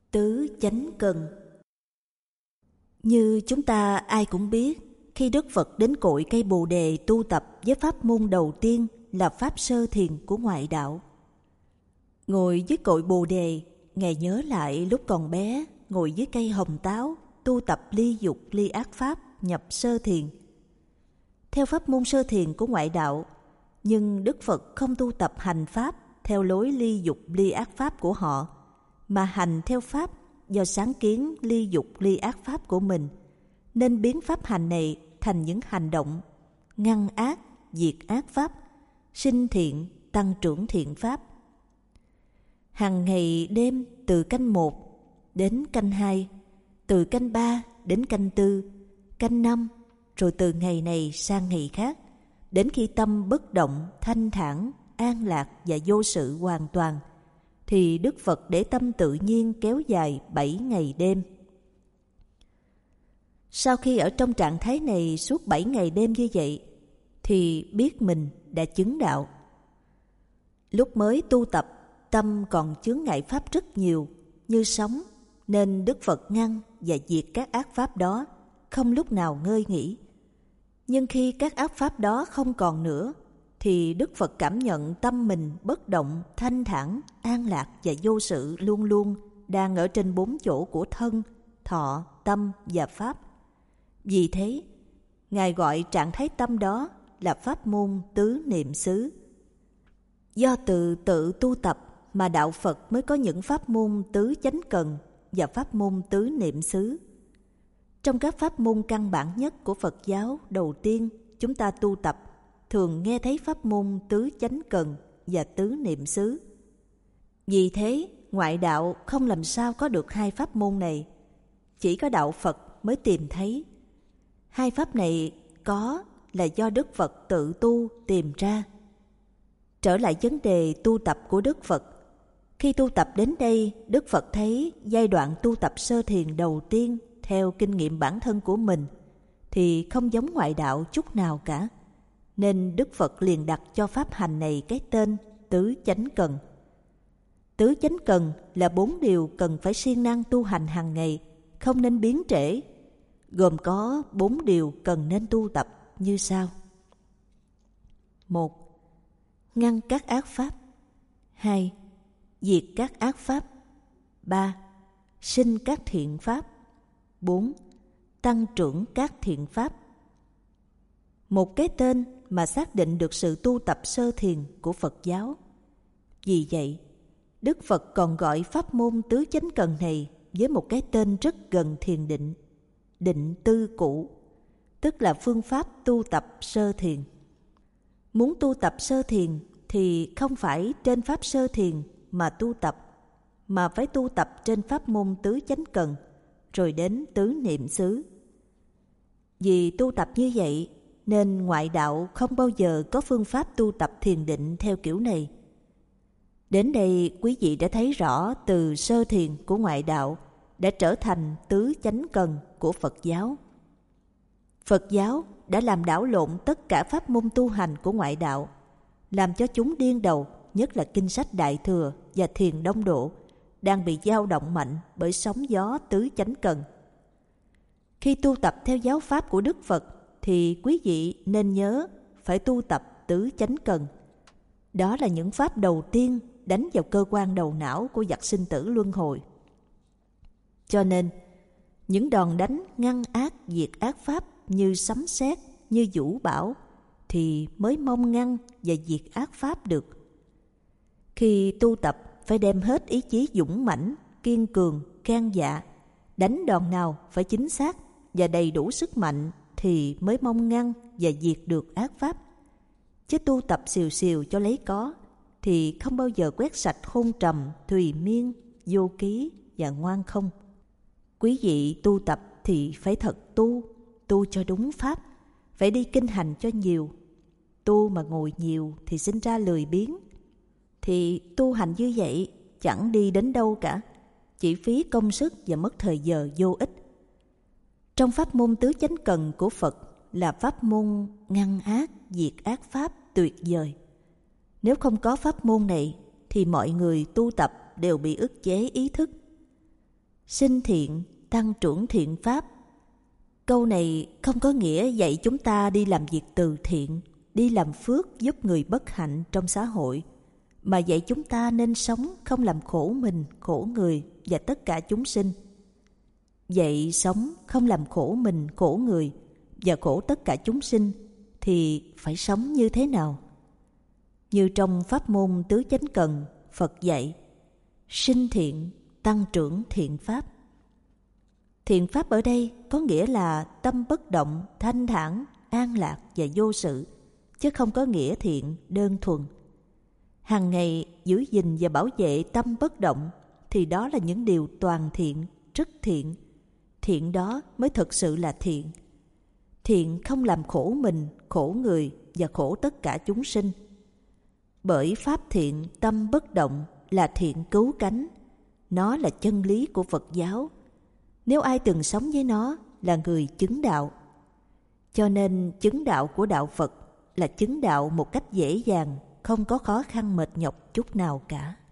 Tứ chánh cần. Như chúng ta ai cũng biết, khi Đức Phật đến cội cây Bồ Đề tu tập với pháp môn đầu tiên là pháp sơ thiền của ngoại đạo. Ngồi dưới cội Bồ Đề, Ngài nhớ lại lúc còn bé, ngồi dưới cây hồng táo, tu tập ly dục ly ác pháp, nhập sơ thiền. Theo pháp môn sơ thiền của ngoại đạo, nhưng Đức Phật không tu tập hành pháp theo lối ly dục ly ác pháp của họ, mà hành theo pháp do sáng kiến ly dục ly ác pháp của mình, nên biến pháp hành này thành những hành động ngăn ác, diệt ác pháp, sinh thiện, tăng trưởng thiện pháp. Hằng ngày đêm từ canh 1 đến canh 2, từ canh 3 đến canh 4, canh 5, rồi từ ngày này sang ngày khác, đến khi tâm bất động, thanh thản, an lạc và vô sự hoàn toàn, thì Đức Phật để tâm tự nhiên kéo dài 7 ngày đêm. Sau khi ở trong trạng thái này suốt 7 ngày đêm như vậy, thì biết mình đã chứng đạo. Lúc mới tu tập, tâm còn chướng ngại pháp rất nhiều, như sóng, nên Đức Phật ngăn và diệt các ác pháp đó, không lúc nào ngơi nghỉ. Nhưng khi các ác pháp đó không còn nữa, thì Đức Phật cảm nhận tâm mình bất động, thanh thản, an lạc và vô sự luôn luôn đang ở trên 4 chỗ của thân, thọ, tâm và pháp. Vì thế, Ngài gọi trạng thái tâm đó là pháp môn tứ niệm xứ. Do tự tu tập mà đạo Phật mới có những pháp môn tứ chánh cần và pháp môn tứ niệm xứ. Trong các pháp môn căn bản nhất của Phật giáo đầu tiên chúng ta tu tập, thường nghe thấy pháp môn tứ chánh cần và tứ niệm xứ. Vì thế, ngoại đạo không làm sao có được hai pháp môn này. Chỉ có đạo Phật mới tìm thấy. Hai pháp này có là do Đức Phật tự tu tìm ra. Trở lại vấn đề tu tập của Đức Phật. Khi tu tập đến đây, Đức Phật thấy giai đoạn tu tập sơ thiền đầu tiên theo kinh nghiệm bản thân của mình thì không giống ngoại đạo chút nào cả. Nên Đức Phật liền đặt cho pháp hành này cái tên tứ chánh cần. Tứ chánh cần là 4 điều cần phải siêng năng tu hành hàng ngày, không nên biến trễ, gồm có 4 điều cần nên tu tập như sau. 1. Ngăn các ác pháp. 2. Diệt các ác pháp. 3. Sinh các thiện pháp. 4. Tăng trưởng các thiện pháp. Một cái tên mà xác định được sự tu tập sơ thiền của Phật giáo. Vì vậy, Đức Phật còn gọi pháp môn tứ chánh cần này với một cái tên rất gần thiền định, định tư cụ, tức là phương pháp tu tập sơ thiền. Muốn tu tập sơ thiền thì không phải trên pháp sơ thiền mà tu tập, mà phải tu tập trên pháp môn tứ chánh cần, rồi đến tứ niệm xứ. Vì tu tập như vậy, nên ngoại đạo không bao giờ có phương pháp tu tập thiền định theo kiểu này. Đến đây quý vị đã thấy rõ từ sơ thiền của ngoại đạo đã trở thành tứ chánh cần của Phật giáo. Phật giáo đã làm đảo lộn tất cả pháp môn tu hành của ngoại đạo, làm cho chúng điên đầu, nhất là kinh sách Đại Thừa và Thiền Đông Độ đang bị dao động mạnh bởi sóng gió tứ chánh cần. Khi tu tập theo giáo pháp của Đức Phật thì quý vị nên nhớ phải tu tập tứ chánh cần. Đó là những pháp đầu tiên đánh vào cơ quan đầu não của vật sinh tử luân hồi. Cho nên, những đòn đánh ngăn ác diệt ác pháp như sấm sét, như vũ bão thì mới mong ngăn và diệt ác pháp được. Khi tu tập phải đem hết ý chí dũng mãnh, kiên cường, gan dạ, đánh đòn nào phải chính xác và đầy đủ sức mạnh thì mới mong ngăn và diệt được ác pháp. Chứ tu tập xìu xìu cho lấy có thì không bao giờ quét sạch hôn trầm, thùy miên, vô ký và ngoan không. Quý vị tu tập thì phải thật tu cho đúng pháp, phải đi kinh hành cho nhiều. Tu mà ngồi nhiều thì sinh ra lười biếng. Thì tu hành như vậy chẳng đi đến đâu cả, chỉ phí công sức và mất thời giờ vô ích. Trong pháp môn tứ chánh cần của Phật là pháp môn ngăn ác, diệt ác pháp tuyệt vời. Nếu không có pháp môn này thì mọi người tu tập đều bị ức chế ý thức. sinh thiện, tăng trưởng thiện pháp. Câu này không có nghĩa dạy chúng ta đi làm việc từ thiện, đi làm phước giúp người bất hạnh trong xã hội, mà dạy chúng ta nên sống không làm khổ mình, khổ người và tất cả chúng sinh. Dạy sống không làm khổ mình, khổ người và khổ tất cả chúng sinh thì phải sống như thế nào? Như trong pháp môn tứ chánh cần, Phật dạy sinh thiện, tăng trưởng thiện pháp. Thiện pháp ở đây có nghĩa là tâm bất động, thanh thản, an lạc và vô sự, chứ không có nghĩa thiện đơn thuần. Hàng ngày giữ gìn và bảo vệ tâm bất động thì đó là những điều toàn thiện, rất thiện. Thiện đó mới thực sự là thiện. Thiện không làm khổ mình, khổ người và khổ tất cả chúng sinh. Bởi pháp thiện tâm bất động là thiện cứu cánh. Nó là chân lý của Phật giáo. Nếu ai từng sống với nó là người chứng đạo. Cho nên chứng đạo của đạo Phật là chứng đạo một cách dễ dàng, không có khó khăn mệt nhọc chút nào cả.